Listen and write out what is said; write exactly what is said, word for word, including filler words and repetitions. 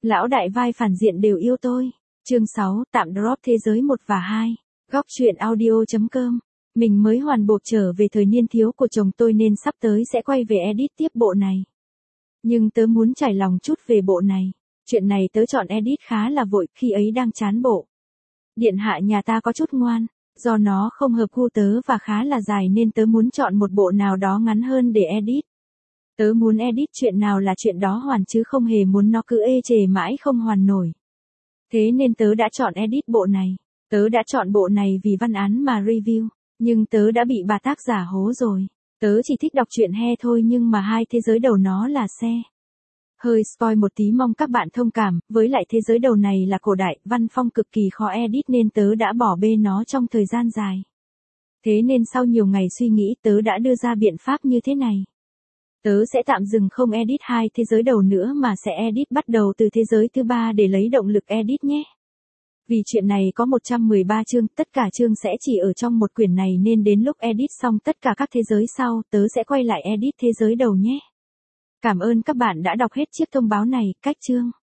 Lão đại vai phản diện đều yêu tôi. Chương sáu, tạm drop thế giới một và hai. Góc truyện audio chấm com. Mình mới hoàn bột trở về thời niên thiếu của chồng tôi nên sắp tới sẽ quay về edit tiếp bộ này. Nhưng tớ muốn trải lòng chút về bộ này. Chuyện này tớ chọn edit khá là vội khi ấy đang chán bộ. Điện hạ nhà ta có chút ngoan, do nó không hợp gu tớ và khá là dài nên tớ muốn chọn một bộ nào đó ngắn hơn để edit. Tớ muốn edit chuyện nào là chuyện đó hoàn chứ không hề muốn nó cứ ê chề mãi không hoàn nổi. Thế nên tớ đã chọn edit bộ này. Tớ đã chọn bộ này vì văn án mà review, nhưng tớ đã bị bà tác giả hố rồi. Tớ chỉ thích đọc truyện he thôi nhưng mà hai thế giới đầu nó là xe. Hơi spoil một tí mong các bạn thông cảm, với lại thế giới đầu này là cổ đại, văn phong cực kỳ khó edit nên tớ đã bỏ bê nó trong thời gian dài. Thế nên sau nhiều ngày suy nghĩ tớ đã đưa ra biện pháp như thế này. Tớ sẽ tạm dừng không edit hai thế giới đầu nữa mà sẽ edit bắt đầu từ thế giới thứ ba để lấy động lực edit nhé. Vì chuyện này có một trăm mười ba chương, tất cả chương sẽ chỉ ở trong một quyển này nên đến lúc edit xong tất cả các thế giới sau, tớ sẽ quay lại edit thế giới đầu nhé. Cảm ơn các bạn đã đọc hết chiếc thông báo này, cách chương.